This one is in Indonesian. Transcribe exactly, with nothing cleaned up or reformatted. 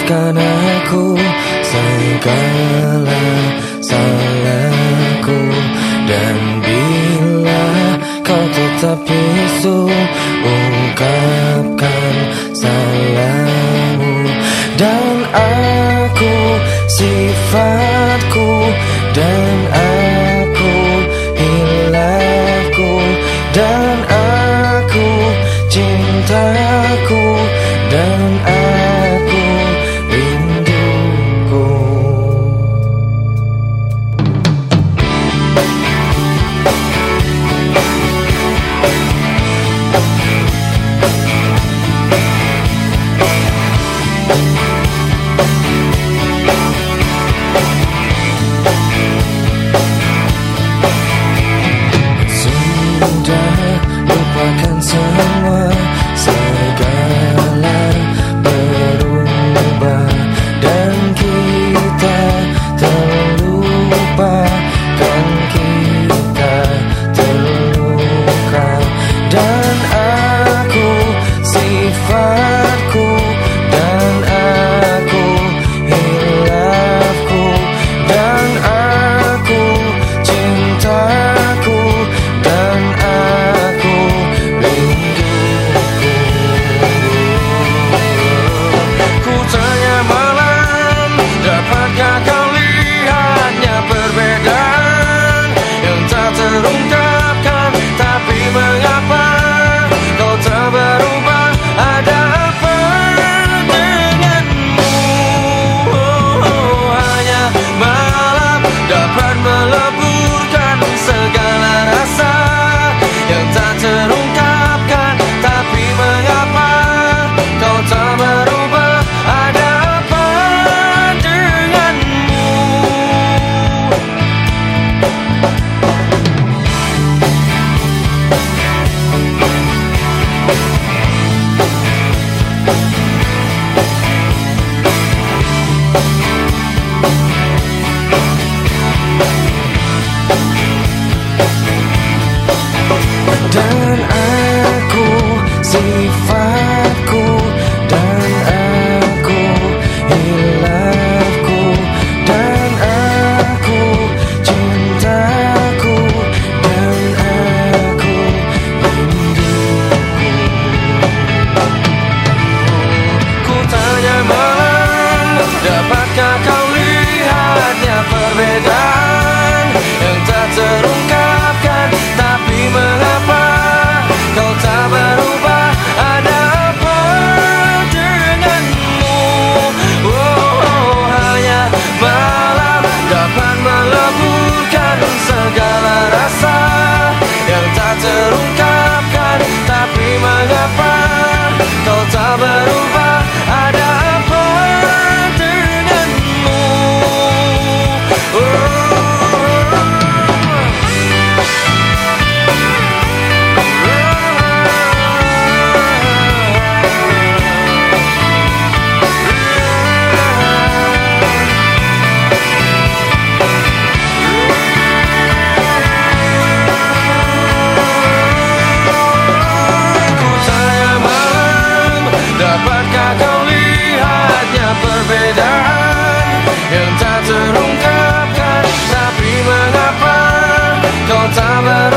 maafkan aku segala salahku. Dan bila kau tetap bisu, ungkapkan salahmu. Dan aku sifatku, dan aku hilafku, dan aku cintaku, dan aku rinduku. Sudah lupakan semua, segala berubah, dan kita terlupa, kan kita terluka. Dan aku sifatku, dan aku hilafku, dan aku cintaku, dan aku rinduku. Ku tanya malam, dapatkah kau lihatnya perbedaan yang tak terungkapkan? Tapi mengapa kau tak berubah? Ada apa denganmu? Oh, hanya malam dapat meleburkan segala rasa yang tak terungkapkan. Tapi mengapa kau tak berubah? Ada apa denganmu? Dan aku sifatku, dan aku hilafku, dan aku cintaku, dan aku rinduku. Ku tanya malam, dapatkah kau lihatnya perbedaan yang tak terungkapkan? Tapi mengapa kau tak berubah? Ada apa denganmu? Oh, oh, hanya malam dapat meleburkan segala rasa yang tak terungkapkan. Tapi mengapa kau tak berubah? Ada apa denganmu? Oh. Dapatkah kau lihatnya perbedaan yang tak terungkapkan? Tapi mengapa kau tak berubah?